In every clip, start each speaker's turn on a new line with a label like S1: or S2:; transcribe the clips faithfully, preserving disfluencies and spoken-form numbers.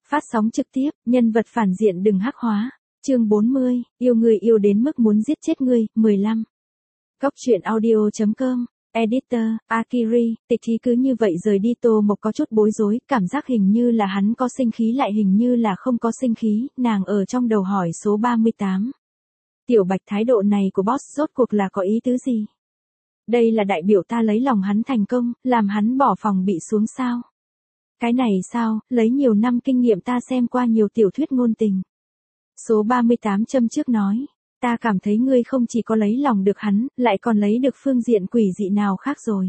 S1: Phát sóng trực tiếp, nhân vật phản diện đừng hắc hóa. Chương bốn mươi, yêu người yêu đến mức muốn giết chết ngươi, mười lăm. Góc truyện audio chấm com, Editor, Akiri, Tịch Thi cứ như vậy rời đi. Tô Mộc có chút bối rối, cảm giác hình như là hắn có sinh khí lại hình như là không có sinh khí, nàng ở trong đầu hỏi số ba mươi tám. Tiểu Bạch thái độ này của boss rốt cuộc là có ý tứ gì? Đây là đại biểu ta lấy lòng hắn thành công, làm hắn bỏ phòng bị xuống sao? Cái này sao, lấy nhiều năm kinh nghiệm ta xem qua nhiều tiểu thuyết ngôn tình. Số ba mươi tám châm trước nói, ta cảm thấy ngươi không chỉ có lấy lòng được hắn, lại còn lấy được phương diện quỷ dị nào khác rồi.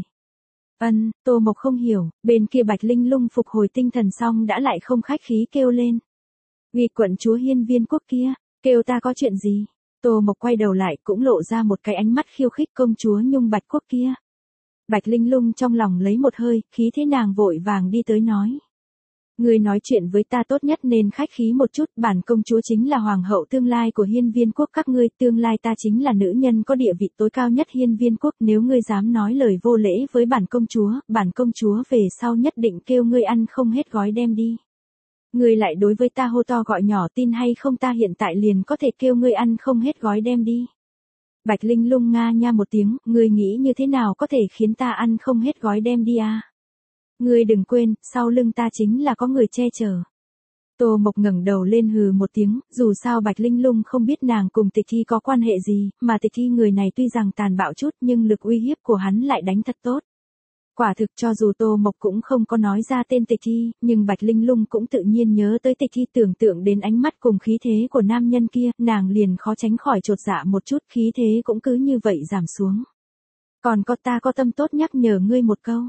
S1: Ân, Tô Mộc không hiểu, bên kia Bạch Linh Lung phục hồi tinh thần xong đã lại không khách khí kêu lên. Uy quận chúa Hiên Viên Quốc kia, kêu ta có chuyện gì? Tô Mộc quay đầu lại cũng lộ ra một cái ánh mắt khiêu khích. Công chúa Nhung Bạch Quốc kia. Bạch Linh Lung trong lòng lấy một hơi, khí thế nàng vội vàng đi tới nói. Ngươi nói chuyện với ta tốt nhất nên khách khí một chút, bản công chúa chính là hoàng hậu tương lai của Hiên Viên Quốc các ngươi, tương lai ta chính là nữ nhân có địa vị tối cao nhất Hiên Viên Quốc, nếu ngươi dám nói lời vô lễ với bản công chúa, bản công chúa về sau nhất định kêu ngươi ăn không hết gói đem đi. Ngươi lại đối với ta hô to gọi nhỏ, tin hay không ta hiện tại liền có thể kêu ngươi ăn không hết gói đem đi. Bạch Linh Lung nga nha một tiếng, ngươi nghĩ như thế nào có thể khiến ta ăn không hết gói đem đi à? Ngươi đừng quên, sau lưng ta chính là có người che chở. Tô Mộc ngẩng đầu lên hừ một tiếng, dù sao Bạch Linh Lung không biết nàng cùng Tịch Thi có quan hệ gì, mà Tịch Thi người này tuy rằng tàn bạo chút nhưng lực uy hiếp của hắn lại đánh thật tốt. Quả thực cho dù Tô Mộc cũng không có nói ra tên Tịch Thi, nhưng Bạch Linh Lung cũng tự nhiên nhớ tới Tịch Thi, tưởng tượng đến ánh mắt cùng khí thế của nam nhân kia, nàng liền khó tránh khỏi chột dạ một chút, khí thế cũng cứ như vậy giảm xuống. Còn có ta có tâm tốt nhắc nhở ngươi một câu.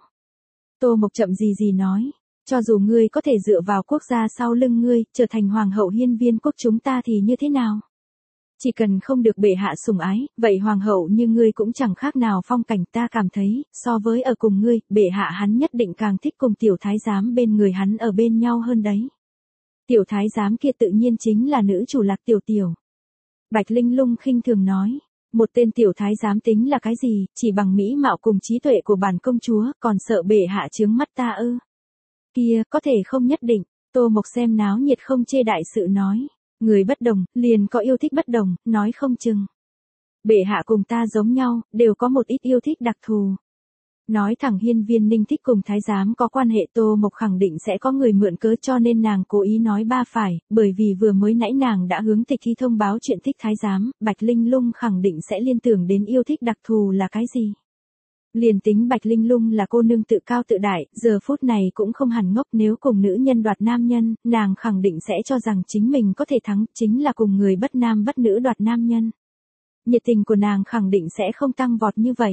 S1: Tô Mộc chậm gì gì nói, cho dù ngươi có thể dựa vào quốc gia sau lưng ngươi, trở thành hoàng hậu Hiên Viên Quốc chúng ta thì như thế nào? Chỉ cần không được bệ hạ sủng ái, vậy hoàng hậu như ngươi cũng chẳng khác nào phong cảnh, ta cảm thấy, so với ở cùng ngươi, bệ hạ hắn nhất định càng thích cùng tiểu thái giám bên người hắn ở bên nhau hơn đấy. Tiểu thái giám kia tự nhiên chính là nữ chủ Lạc Tiểu Tiểu. Bạch Linh Lung khinh thường nói, một tên tiểu thái giám tính là cái gì, chỉ bằng mỹ mạo cùng trí tuệ của bản công chúa, còn sợ bệ hạ chướng mắt ta ư? Kia, có thể không nhất định. Tô Mộc xem náo nhiệt không chê đại sự nói. Người bất đồng, liền có yêu thích bất đồng, nói không chừng. Bệ hạ cùng ta giống nhau, đều có một ít yêu thích đặc thù. Nói thẳng Hiên Viên Ninh thích cùng thái giám có quan hệ, Tô Mộc khẳng định sẽ có người mượn cớ, cho nên nàng cố ý nói ba phải, bởi vì vừa mới nãy nàng đã hướng Tịch Thi thông báo chuyện thích thái giám, Bạch Linh Lung khẳng định sẽ liên tưởng đến yêu thích đặc thù là cái gì. Liền tính Bạch Linh Lung là cô nương tự cao tự đại, giờ phút này cũng không hẳn ngốc, nếu cùng nữ nhân đoạt nam nhân, nàng khẳng định sẽ cho rằng chính mình có thể thắng, chính là cùng người bất nam bất nữ đoạt nam nhân. Nhiệt tình của nàng khẳng định sẽ không tăng vọt như vậy.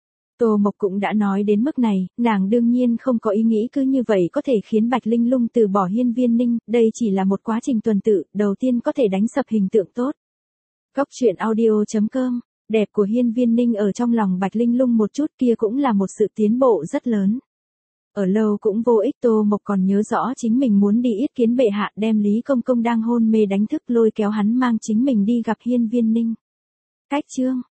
S1: Tô Mộc cũng đã nói đến mức này, nàng đương nhiên không có ý nghĩ cứ như vậy có thể khiến Bạch Linh Lung từ bỏ Hiên Viên Ninh, đây chỉ là một quá trình tuần tự, đầu tiên có thể đánh sập hình tượng tốt. Góc truyện audio chấm com, đẹp của Hiên Viên Ninh ở trong lòng Bạch Linh Lung một chút kia cũng là một sự tiến bộ rất lớn. Ở lâu cũng vô ích, Tô Mộc còn nhớ rõ chính mình muốn đi yết kiến bệ hạ, đem Lý Công Công đang hôn mê đánh thức, lôi kéo hắn mang chính mình đi gặp Hiên Viên Ninh. Cách chương